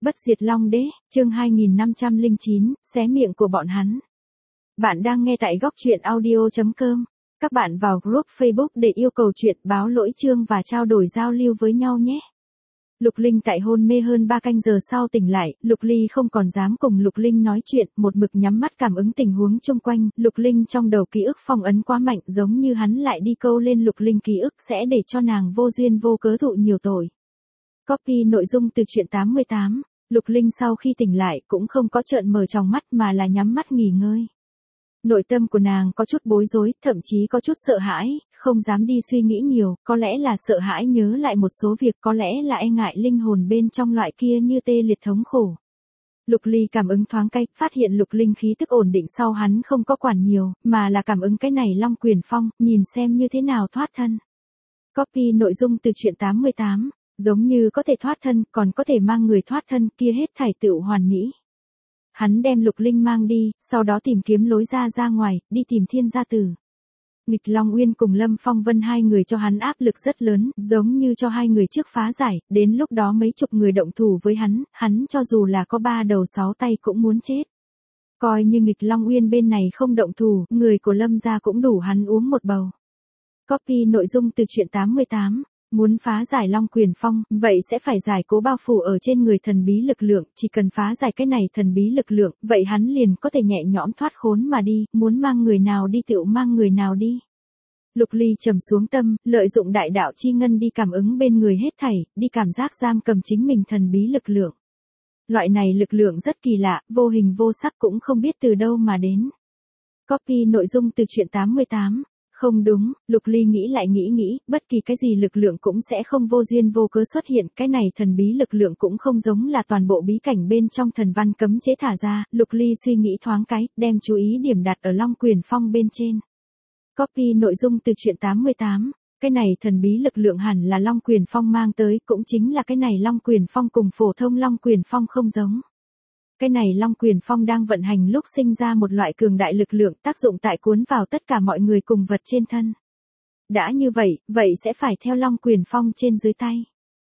Bất diệt Long Đế, chương 2509, xé miệng của bọn hắn. Bạn đang nghe tại góc truyện audio.com. Các bạn vào group Facebook để yêu cầu chuyện, báo lỗi chương và trao đổi giao lưu với nhau nhé. Lục Linh tại hôn mê hơn 3 canh giờ sau tỉnh lại, Lục Ly không còn dám cùng Lục Linh nói chuyện, một mực nhắm mắt cảm ứng tình huống xung quanh. Lục Linh trong đầu ký ức phong ấn quá mạnh, giống như hắn lại đi câu lên Lục Linh ký ức sẽ để cho nàng vô duyên vô cớ thụ nhiều tội. Copy nội dung từ truyện 88. Lục Linh sau khi tỉnh lại cũng không có trợn mở tròng mắt mà là nhắm mắt nghỉ ngơi. Nội tâm của nàng có chút bối rối, thậm chí có chút sợ hãi, không dám đi suy nghĩ nhiều, có lẽ là sợ hãi nhớ lại một số việc, có lẽ là e ngại linh hồn bên trong loại kia như tê liệt thống khổ. Lục Ly cảm ứng thoáng cái, phát hiện Lục Linh khí tức ổn định sau hắn không có quản nhiều, mà là cảm ứng cái này Long Quyền Phong, nhìn xem như thế nào thoát thân. Copy nội dung từ truyện 88. Giống như có thể thoát thân, còn có thể mang người thoát thân, kia hết thảy tựu hoàn mỹ. Hắn đem Lục Linh mang đi, sau đó tìm kiếm lối ra ngoài, đi tìm Thiên Gia Tử. Nghịch Long Uyên cùng Lâm Phong Vân hai người cho hắn áp lực rất lớn, giống như cho hai người trước phá giải, đến lúc đó mấy chục người động thủ với hắn cho dù là có 3 đầu 6 tay cũng muốn chết. Coi như Nghịch Long Uyên bên này không động thủ, người của Lâm gia cũng đủ hắn uống một bầu. Copy nội dung từ truyện 88. Muốn phá giải Long Quyền Phong, vậy sẽ phải giải cố bao phủ ở trên người thần bí lực lượng, chỉ cần phá giải cái này thần bí lực lượng, vậy hắn liền có thể nhẹ nhõm thoát khốn mà đi, muốn mang người nào đi tựu mang người nào đi. Lục Ly trầm xuống tâm, lợi dụng đại đạo chi ngân đi cảm ứng bên người hết thảy, đi cảm giác giam cầm chính mình thần bí lực lượng. Loại này lực lượng rất kỳ lạ, vô hình vô sắc cũng không biết từ đâu mà đến. Copy nội dung từ truyện 88. Không đúng, Lục Ly nghĩ lại nghĩ, bất kỳ cái gì lực lượng cũng sẽ không vô duyên vô cớ xuất hiện, cái này thần bí lực lượng cũng không giống là toàn bộ bí cảnh bên trong thần văn cấm chế thả ra, Lục Ly suy nghĩ thoáng cái, đem chú ý điểm đặt ở Long Quyền Phong bên trên. Copy nội dung từ truyện 88, cái này thần bí lực lượng hẳn là Long Quyền Phong mang tới, cũng chính là cái này Long Quyền Phong cùng phổ thông Long Quyền Phong không giống. Cái này Long Quyền Phong đang vận hành lúc sinh ra một loại cường đại lực lượng tác dụng tại cuốn vào tất cả mọi người cùng vật trên thân. Đã như vậy sẽ phải theo Long Quyền Phong trên dưới tay.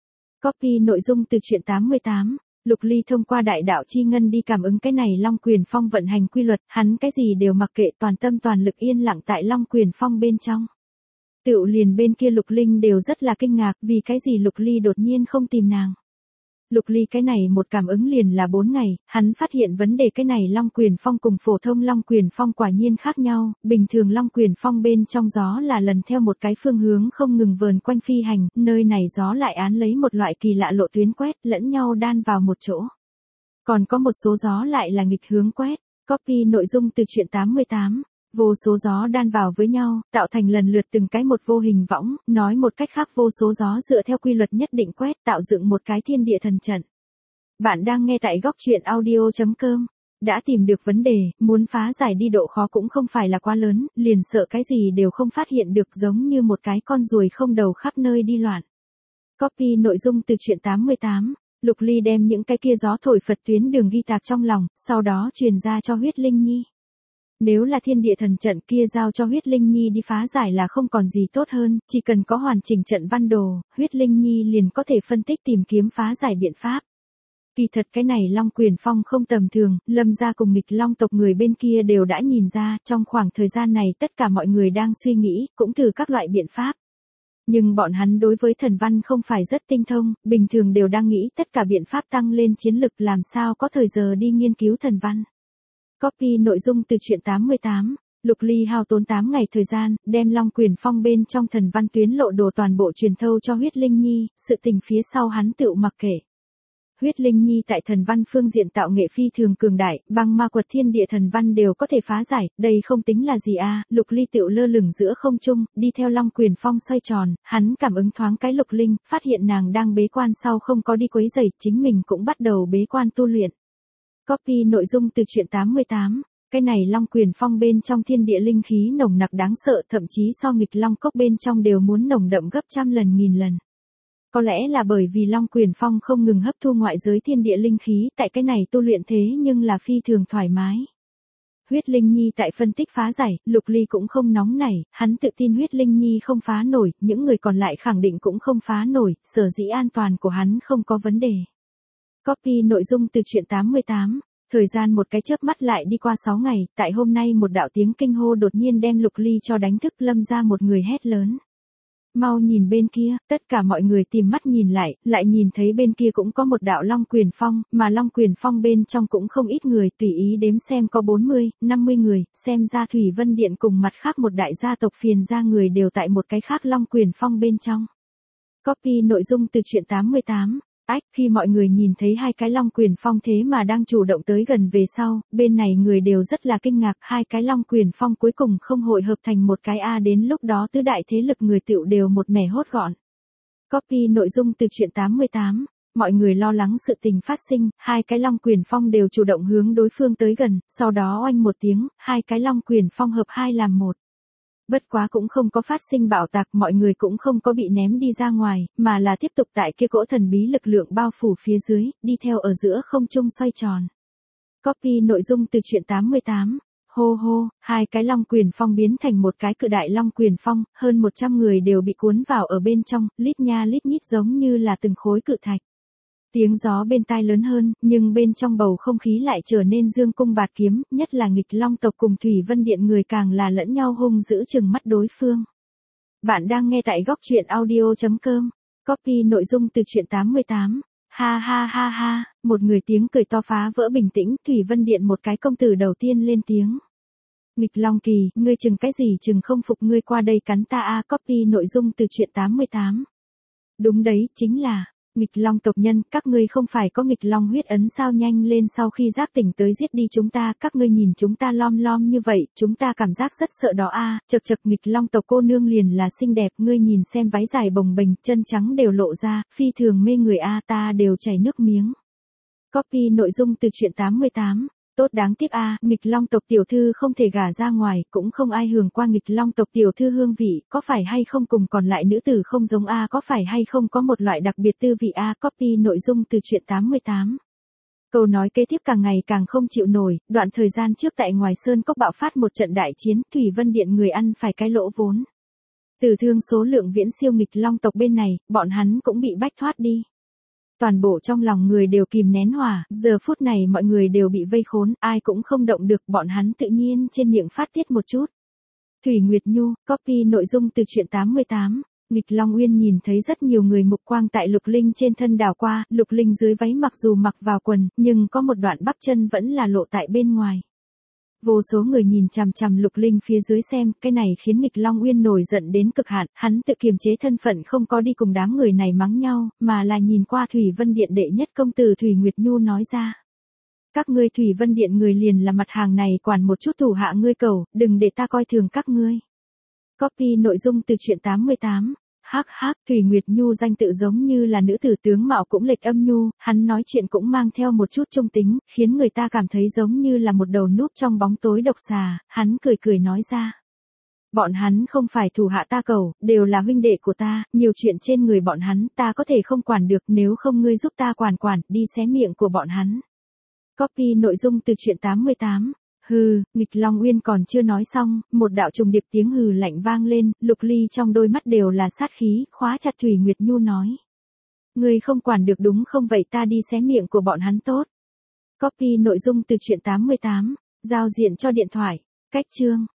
Copy nội dung từ truyện 88. Lục Ly thông qua đại đạo chi ngân đi cảm ứng cái này Long Quyền Phong vận hành quy luật, hắn cái gì đều mặc kệ, toàn tâm toàn lực yên lặng tại Long Quyền Phong bên trong. Tựu liền bên kia Lục Linh đều rất là kinh ngạc, vì cái gì Lục Ly đột nhiên không tìm nàng. Lục Ly cái này một cảm ứng liền là 4 ngày, hắn phát hiện vấn đề cái này Long Quyền Phong cùng phổ thông Long Quyền Phong quả nhiên khác nhau, bình thường Long Quyền Phong bên trong gió là lần theo một cái phương hướng không ngừng vờn quanh phi hành, nơi này gió lại án lấy một loại kỳ lạ lộ tuyến quét, lẫn nhau đan vào một chỗ. Còn có một số gió lại là nghịch hướng quét. Copy nội dung từ truyện 88. Vô số gió đan vào với nhau, tạo thành lần lượt từng cái một vô hình võng, nói một cách khác vô số gió dựa theo quy luật nhất định quét tạo dựng một cái thiên địa thần trận. Bạn đang nghe tại góc truyện audio.com. Đã tìm được vấn đề, muốn phá giải đi độ khó cũng không phải là quá lớn, liền sợ cái gì đều không phát hiện được, giống như một cái con ruồi không đầu khắp nơi đi loạn. Copy nội dung từ truyện 88. Lục Ly đem những cái kia gió thổi Phật tuyến đường ghi tạc trong lòng, sau đó truyền ra cho Huyết Linh Nhi. Nếu là thiên địa thần trận kia giao cho Huyết Linh Nhi đi phá giải là không còn gì tốt hơn, chỉ cần có hoàn chỉnh trận văn đồ, Huyết Linh Nhi liền có thể phân tích tìm kiếm phá giải biện pháp. Kỳ thật cái này Long Quyền Phong không tầm thường, Lâm gia cùng Nghịch Long tộc người bên kia đều đã nhìn ra, trong khoảng thời gian này tất cả mọi người đang suy nghĩ, cũng thử các loại biện pháp. Nhưng bọn hắn đối với thần văn không phải rất tinh thông, bình thường đều đang nghĩ tất cả biện pháp tăng lên chiến lực làm sao có thời giờ đi nghiên cứu thần văn. Copy nội dung từ truyện 88. Lục Ly hao tốn 8 ngày thời gian, đem Long Quyền Phong bên trong thần văn tuyến lộ đồ toàn bộ truyền thâu cho Huyết Linh Nhi, sự tình phía sau hắn tựu mặc kệ. Huyết Linh Nhi tại thần văn phương diện tạo nghệ phi thường cường đại, băng ma quật thiên địa thần văn đều có thể phá giải, đây không tính là gì à, Lục Ly tựu lơ lửng giữa không trung, đi theo Long Quyền Phong xoay tròn, hắn cảm ứng thoáng cái Lục Linh, phát hiện nàng đang bế quan sau không có đi quấy rầy, chính mình cũng bắt đầu bế quan tu luyện. Copy nội dung từ truyện 88. Cái này Long Quyền Phong bên trong thiên địa linh khí nồng nặc đáng sợ, thậm chí so Nghịch Long cốc bên trong đều muốn nồng đậm gấp trăm lần nghìn lần. Có lẽ là bởi vì Long Quyền Phong không ngừng hấp thu ngoại giới thiên địa linh khí, tại cái này tu luyện thế nhưng là phi thường thoải mái. Huyết Linh Nhi tại phân tích phá giải, Lục Ly cũng không nóng nảy, hắn tự tin Huyết Linh Nhi không phá nổi, những người còn lại khẳng định cũng không phá nổi, sở dĩ an toàn của hắn không có vấn đề. Copy nội dung từ truyện 88. Thời gian một cái chớp mắt lại đi qua 6 ngày, tại hôm nay một đạo tiếng kinh hô đột nhiên đem Lục Ly cho đánh thức, Lâm ra một người hét lớn. Mau nhìn bên kia, tất cả mọi người tìm mắt nhìn lại nhìn thấy bên kia cũng có một đạo Long Quyền Phong, mà Long Quyền Phong bên trong cũng không ít người, tùy ý đếm xem có 40, 50 người, xem ra Thủy Vân Điện cùng mặt khác một đại gia tộc phiền gia người đều tại một cái khác Long Quyền Phong bên trong. Copy nội dung từ truyện 88. Khi mọi người nhìn thấy hai cái Long Quyền Phong thế mà đang chủ động tới gần về sau, bên này người đều rất là kinh ngạc, hai cái Long Quyền Phong cuối cùng không hội hợp thành một cái đến lúc đó tứ đại thế lực người tựu đều một mẻ hốt gọn. Copy nội dung từ truyện 88. Mọi người lo lắng sự tình phát sinh, hai cái Long Quyền Phong đều chủ động hướng đối phương tới gần, sau đó oanh một tiếng, hai cái Long Quyền Phong hợp hai làm một. Bất quá cũng không có phát sinh bạo tạc, mọi người cũng không có bị ném đi ra ngoài, mà là tiếp tục tại kia cỗ thần bí lực lượng bao phủ phía dưới, đi theo ở giữa không trung xoay tròn. Copy nội dung từ truyện 88. Hô hô, hai cái Long Quyền Phong biến thành một cái cự đại Long Quyền Phong, hơn 100 người đều bị cuốn vào ở bên trong, lít nha lít nhít giống như là từng khối cự thạch. Tiếng gió bên tai lớn hơn, nhưng bên trong bầu không khí lại trở nên dương cung bạt kiếm, nhất là Nghịch Long tộc cùng Thủy Vân Điện người càng là lẫn nhau hung dữ chừng mắt đối phương. Bạn đang nghe tại góc truyện audio.com. Copy nội dung từ truyện 88. Ha ha ha ha, một người tiếng cười to phá vỡ bình tĩnh, Thủy Vân Điện một cái công tử đầu tiên lên tiếng. Nghịch Long Kỳ, ngươi chừng cái gì chừng không phục, ngươi qua đây cắn ta Copy nội dung từ truyện 88. Đúng đấy, chính là Nghịch Long tộc nhân, các ngươi không phải có Nghịch Long huyết ấn sao, nhanh lên sau khi giác tỉnh tới giết đi chúng ta, các ngươi nhìn chúng ta lom lom như vậy, chúng ta cảm giác rất sợ đó chậc chậc, Nghịch Long tộc cô nương liền là xinh đẹp, ngươi nhìn xem váy dài bồng bềnh, chân trắng đều lộ ra, phi thường mê người ta đều chảy nước miếng. Copy nội dung từ truyện 88. Tốt đáng tiếc Nghịch Long tộc tiểu thư không thể gả ra ngoài, cũng không ai hưởng qua Nghịch Long tộc tiểu thư hương vị, có phải hay không cùng còn lại nữ tử không giống có phải hay không có một loại đặc biệt tư vị Copy nội dung từ truyện 88. Câu nói kế tiếp càng ngày càng không chịu nổi, đoạn thời gian trước tại ngoài Sơn Cốc bạo phát một trận đại chiến, Thủy Vân Điện người ăn phải cái lỗ vốn. Tử thương số lượng viễn siêu Nghịch Long tộc bên này, bọn hắn cũng bị bách thoát đi. Toàn bộ trong lòng người đều kìm nén hỏa, giờ phút này mọi người đều bị vây khốn, ai cũng không động được, bọn hắn tự nhiên trên miệng phát tiết một chút. Thủy Nguyệt Nhu, copy nội dung từ truyện 88. Nghịch Long Uyên nhìn thấy rất nhiều người mục quang tại Lục Linh trên thân đảo qua, Lục Linh dưới váy mặc dù mặc vào quần, nhưng có một đoạn bắp chân vẫn là lộ tại bên ngoài. Vô số người nhìn chằm chằm Lục Linh phía dưới xem, cái này khiến Nghịch Long Uyên nổi giận đến cực hạn, hắn tự kiềm chế thân phận không có đi cùng đám người này mắng nhau, mà là nhìn qua Thủy Vân Điện đệ nhất công tử Thủy Nguyệt Nhu nói ra. Các ngươi Thủy Vân Điện người liền là mặt hàng này, quản một chút thủ hạ ngươi cầu, đừng để ta coi thường các ngươi. Copy nội dung từ truyện 88. Thủy Nguyệt Nhu danh tự giống như là nữ tử, tướng mạo cũng lệch âm nhu, hắn nói chuyện cũng mang theo một chút trung tính, khiến người ta cảm thấy giống như là một đầu núp trong bóng tối độc xà, hắn cười cười nói ra. Bọn hắn không phải thủ hạ ta cầu, đều là huynh đệ của ta, nhiều chuyện trên người bọn hắn ta có thể không quản được, nếu không ngươi giúp ta quản, đi xé miệng của bọn hắn. Copy nội dung từ truyện 88. Hừ, Nghịch Long Uyên còn chưa nói xong, một đạo trùng điệp tiếng hừ lạnh vang lên, Lục Ly trong đôi mắt đều là sát khí, khóa chặt Thủy Nguyệt Nhu nói. Ngươi không quản được đúng không, vậy ta đi xé miệng của bọn hắn tốt. Copy nội dung từ truyện 88, giao diện cho điện thoại, cách chương.